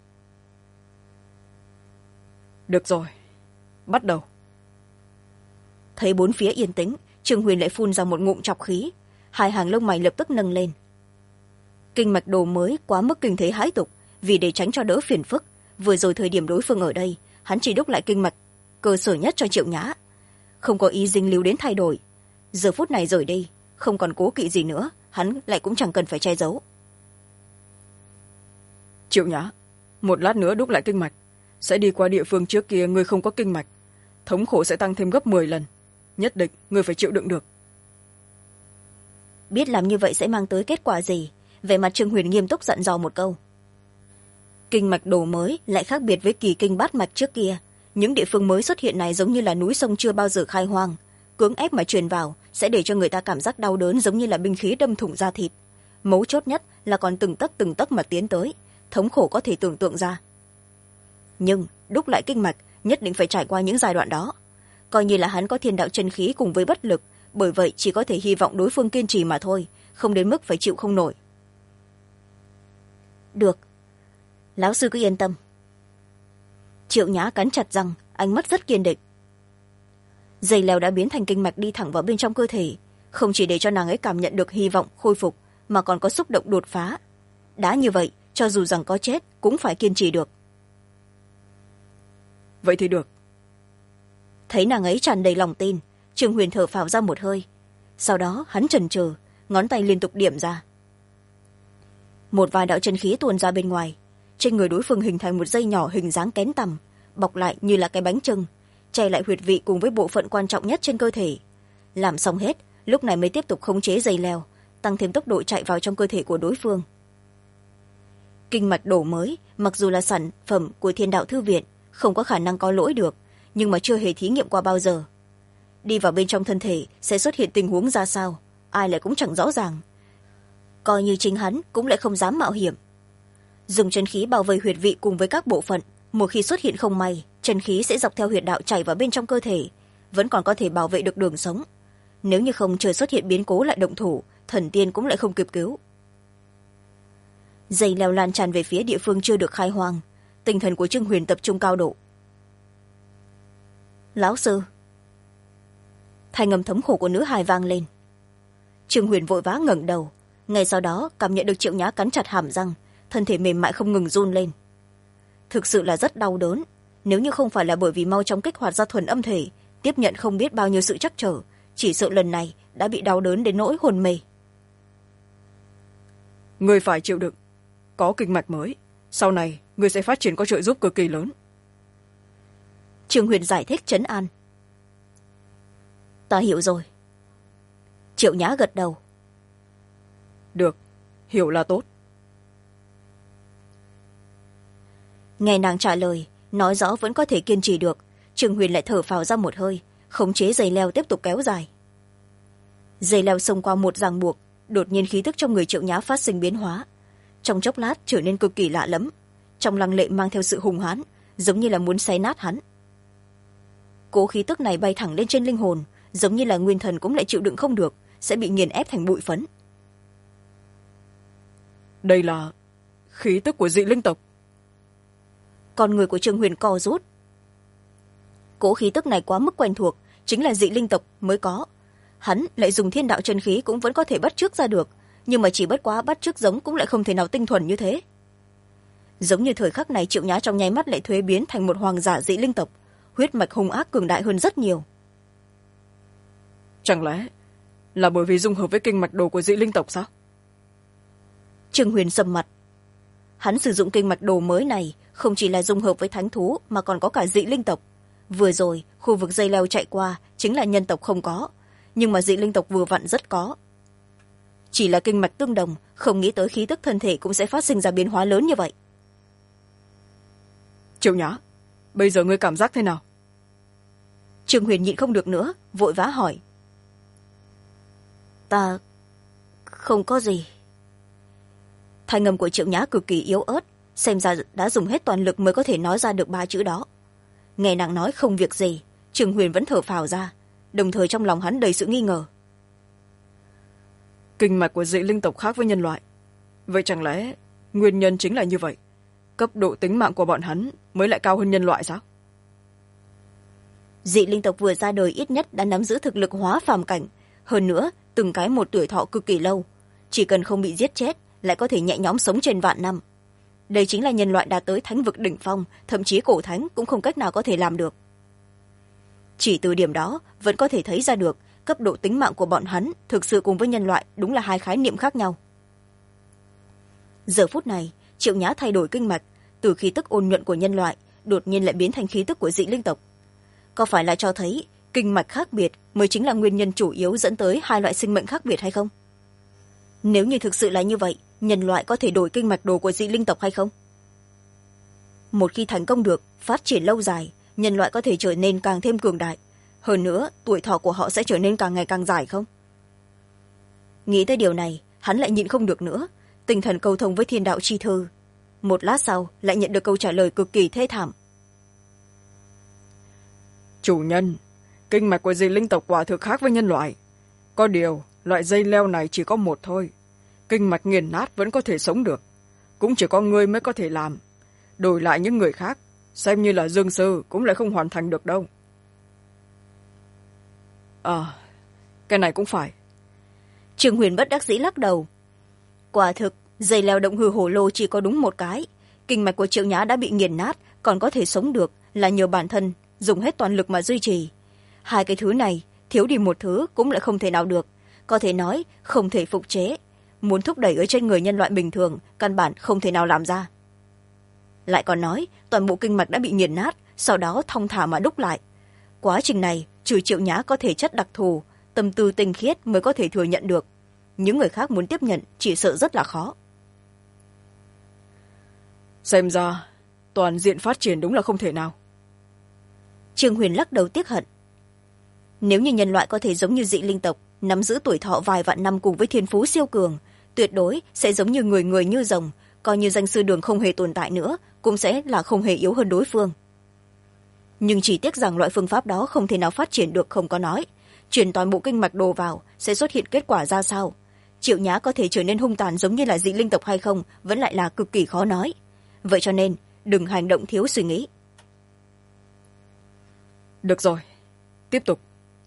Được rồi, bắt đầu. Thấy bốn phía yên tĩnh, Trương Huyền lại phun ra một ngụm trọc khí, hai hàng lông mày lập tức nâng lên. Kinh mạch đồ mới quá mức kinh thế hãi tục, vì để tránh cho đỡ phiền phức, vừa rồi thời điểm đối phương ở đây hắn chỉ đúc lại kinh mạch cơ sở nhất cho Triệu Nhã, không có ý dính líu đến thay đổi. Giờ phút này rời đi, không còn cố kỵ gì nữa, hắn lại cũng chẳng cần phải che giấu. Triệu Nhã, một lát nữa đúc lại kinh mạch, sẽ đi qua địa phương trước kia ngươi không có kinh mạch, thống khổ sẽ tăng thêm gấp 10 lần, nhất định ngươi phải chịu đựng được. Biết làm như vậy sẽ mang tới kết quả gì, về mặt Trương Huyền nghiêm túc dặn dò một câu. Kinh mạch đồ mới lại khác biệt với kỳ kinh bát mạch trước kia. Những địa phương mới xuất hiện này giống như là núi sông chưa bao giờ khai hoang, cưỡng ép mà truyền vào sẽ để cho người ta cảm giác đau đớn giống như là binh khí đâm thủng da thịt. Mấu chốt nhất là còn từng tấc mà tiến tới, thống khổ có thể tưởng tượng ra. Nhưng đúc lại kinh mạch nhất định phải trải qua những giai đoạn đó. Coi như là hắn có thiên đạo chân khí cùng với bất lực, bởi vậy chỉ có thể hy vọng đối phương kiên trì mà thôi, không đến mức phải chịu không nổi. Được, lão sư cứ yên tâm. Triệu Nhã cắn chặt răng, ánh mắt rất kiên định. Dây leo đã biến thành kinh mạch đi thẳng vào bên trong cơ thể, không chỉ để cho nàng ấy cảm nhận được hy vọng khôi phục, mà còn có xúc động đột phá. Đã như vậy, cho dù rằng có chết cũng phải kiên trì được. Vậy thì được. Thấy nàng ấy tràn đầy lòng tin, Trương Huyền thở phào ra một hơi. Sau đó hắn chần chừ, ngón tay liên tục điểm ra. Một vài đạo chân khí tuôn ra bên ngoài, trên người đối phương hình thành một dây nhỏ hình dáng kén tằm, bọc lại như là cái bánh chưng, che lại huyệt vị cùng với bộ phận quan trọng nhất trên cơ thể. Làm xong hết, lúc này mới tiếp tục khống chế dây leo, tăng thêm tốc độ chạy vào trong cơ thể của đối phương. Kinh mạch đổ mới mặc dù là sản phẩm của Thiên Đạo Thư Viện, không có khả năng có lỗi được, nhưng mà chưa hề thí nghiệm qua bao giờ. Đi vào bên trong thân thể sẽ xuất hiện tình huống ra sao, ai lại cũng chẳng rõ ràng. Coi như chính hắn cũng lại không dám mạo hiểm. Dùng chân khí bảo vệ huyệt vị cùng với các bộ phận, một khi xuất hiện không may, chân khí sẽ dọc theo huyệt đạo chảy vào bên trong cơ thể, vẫn còn có thể bảo vệ được đường sống. Nếu như không trời xuất hiện biến cố lại động thủ, thần tiên cũng lại không kịp cứu. Dây leo lan tràn về phía địa phương chưa được khai hoang, tinh thần của Trương Huyền tập trung cao độ. Lão sư. Thanh âm thống khổ của nữ hài vang lên. Trương Huyền vội vã ngẩng đầu, ngay sau đó cảm nhận được Triệu Nhã cắn chặt hàm răng, thân thể mềm mại không ngừng run lên. Thực sự là rất đau đớn, nếu như không phải là bởi vì mau chóng kích hoạt ra thuần âm thể, tiếp nhận không biết bao nhiêu sự trắc trở, chỉ sợ lần này đã bị đau đớn đến nỗi hồn mê. Người phải chịu đựng, có kinh mạch mới, sau này người sẽ phát triển có trợ giúp cực kỳ lớn. Trương Huyền giải thích trấn an. Ta hiểu rồi. Triệu Nhã gật đầu. Được, hiểu là tốt. Nghe nàng trả lời, nói rõ vẫn có thể kiên trì được, Trương Huyền lại thở phào ra một hơi, khống chế dây leo tiếp tục kéo dài. Dây leo xông qua một ràng buộc, đột nhiên khí tức trong người Triệu Nhã phát sinh biến hóa, trong chốc lát trở nên cực kỳ lạ lẫm, trong lăng lệ mang theo sự hung hãn, giống như là muốn xé nát hắn. Cố khí tức này bay thẳng lên trên linh hồn, giống như là nguyên thần cũng lại chịu đựng không được, sẽ bị nghiền ép thành bụi phấn. Đây là khí tức của dị linh tộc. Con người của Trương Huyền co rút. Cố khí tức này quá mức quen thuộc, chính là dị linh tộc mới có. Hắn lại dùng thiên đạo chân khí cũng vẫn có thể bắt chước ra được, nhưng mà chỉ bất quá bắt chước giống cũng lại không thể nào tinh thuần như thế. Giống như thời khắc này Triệu Nhã trong nháy mắt lại thuế biến thành một hoàng giả dị linh tộc, huyết mạch hung ác cường đại hơn rất nhiều. Chẳng lẽ là bởi vì dung hợp với kinh mạch đồ của dị linh tộc sao? Trương Huyền sầm mặt. Hắn sử dụng kinh mạch đồ mới này không chỉ là dung hợp với thánh thú mà còn có cả dị linh tộc. Vừa rồi khu vực dây leo chạy qua chính là nhân tộc không có, nhưng mà dị linh tộc vừa vặn rất có. Chỉ là kinh mạch tương đồng, không nghĩ tới khí tức thân thể cũng sẽ phát sinh ra biến hóa lớn như vậy. Triệu Nhã, bây giờ ngươi cảm giác thế nào? Trương Huyền nhịn không được nữa, vội vã hỏi. Ta không có gì. Thanh âm của Triệu Nhã cực kỳ yếu ớt, xem ra đã dùng hết toàn lực mới có thể nói ra được ba chữ đó. Nghe nàng nói không việc gì, Trương Huyền vẫn thở phào ra, đồng thời trong lòng hắn đầy sự nghi ngờ. Kinh mạch của dị linh tộc khác với nhân loại, vậy chẳng lẽ nguyên nhân chính là như vậy, cấp độ tính mạng của bọn hắn mới lại cao hơn nhân loại sao? Dị linh tộc vừa ra đời ít nhất đã nắm giữ thực lực hóa phàm cảnh, hơn nữa từng cái một tuổi thọ cực kỳ lâu, chỉ cần không bị giết chết lại có thể nhẹ nhõm sống trên vạn năm. Đây chính là nhân loại đạt tới thánh vực đỉnh phong, thậm chí cổ thánh cũng không cách nào có thể làm được. Chỉ từ điểm đó vẫn có thể thấy ra được cấp độ tính mạng của bọn hắn thực sự cùng với nhân loại đúng là hai khái niệm khác nhau. Giờ phút này Triệu Nhã thay đổi kinh mạch, từ khí tức ôn nhuận của nhân loại đột nhiên lại biến thành khí tức của dị linh tộc. Có phải là cho thấy kinh mạch khác biệt mới chính là nguyên nhân chủ yếu dẫn tới hai loại sinh mệnh khác biệt hay không? Nếu như thực sự là như vậy, nhân loại có thể đổi kinh mạch đồ của dị linh tộc hay không? một khi thành công được phát triển lâu dài, nhân loại có thể trở nên càng thêm cường đại. Hơn nữa tuổi thọ của họ sẽ trở nên càng ngày càng dài không? Nghĩ tới điều này, hắn lại nhịn không được nữa, tinh thần cầu thông với thiên đạo chi thư. Một lát sau lại nhận được câu trả lời cực kỳ thê thảm. Chủ nhân, kinh mạch của dị linh tộc quả thực khác với nhân loại. Có điều loại dây leo này chỉ có một thôi, kinh mạch nghiền nát vẫn có thể sống được, cũng chỉ có ngươi mới có thể làm. Đổi lại những người khác, xem như là dương sư cũng lại không hoàn thành được đâu. Cái này cũng phải. Trương Huyền bất đắc dĩ lắc đầu. Quả thực dây leo động hư hổ lô chỉ có đúng một cái, kinh mạch của Triệu Nhã đã bị nghiền nát, còn có thể sống được là nhờ bản thân dùng hết toàn lực mà duy trì. Hai cái thứ này thiếu đi một thứ cũng lại không thể nào được, có thể nói không thể phục chế, muốn thúc đẩy ở trên người nhân loại bình thường căn bản không thể nào làm ra. Lại còn nói toàn bộ kinh mạch đã bị nghiền nát, sau đó thong thả mà đúc lại. Quá trình này trừ Triệu Nhã có thể chất đặc thù, tâm tư tinh khiết mới có thể thừa nhận được, những người khác muốn tiếp nhận chỉ sợ rất là khó. Xem ra toàn diện phát triển đúng là không thể nào. Trương Huyền lắc đầu tiếc hận. Nếu như nhân loại có thể giống như dị linh tộc, nắm giữ tuổi thọ vài vạn năm cùng với thiên phú siêu cường, tuyệt đối sẽ giống như người người như rồng, coi như danh sư đường không hề tồn tại nữa cũng sẽ là không hề yếu hơn đối phương. Nhưng chỉ tiếc rằng loại phương pháp đó không thể nào phát triển được, không có nói chuyển toàn bộ kinh mạch đồ vào sẽ xuất hiện kết quả ra sao. Triệu Nhã có thể trở nên hung tàn giống như là dị linh tộc hay không vẫn lại là cực kỳ khó nói. Vậy cho nên đừng hành động thiếu suy nghĩ. Được rồi, tiếp tục.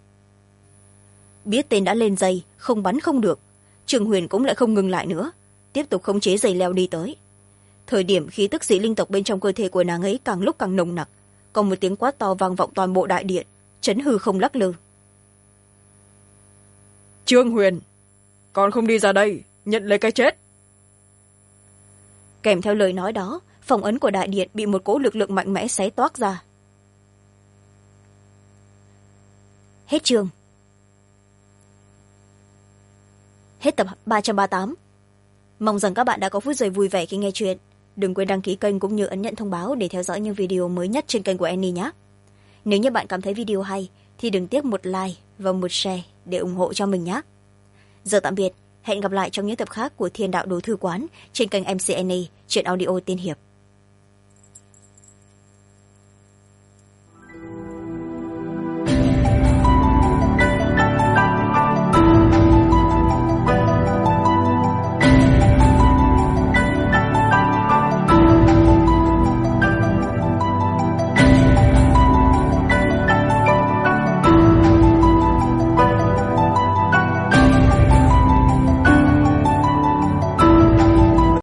Biết tên đã lên dây, không bắn không được, Trương Huyền cũng lại không ngừng lại nữa, tiếp tục khống chế dây leo đi tới. Thời điểm khí tức dị linh tộc bên trong cơ thể của nàng ấy càng lúc càng nồng nặc, còn một tiếng quát to vang vọng toàn bộ đại điện, chấn hư không lắc lư. Trương Huyền, còn không đi ra đây nhận lấy cái chết. Kèm theo lời nói đó, phòng ấn của đại điện bị một cỗ lực lượng mạnh mẽ xé toác ra. Hết chương. Hết tập 338. Mong rằng các bạn đã có phút giây vui vẻ khi nghe chuyện. Đừng quên đăng ký kênh cũng như ấn nhận thông báo để theo dõi những video mới nhất trên kênh của Annie nhé. Nếu như bạn cảm thấy video hay thì đừng tiếc một like và một share để ủng hộ cho mình nhé. Giờ tạm biệt, hẹn gặp lại trong những tập khác của Thiên Đạo Đồ Thư Quán trên kênh MC Annie, truyện audio tiên hiệp.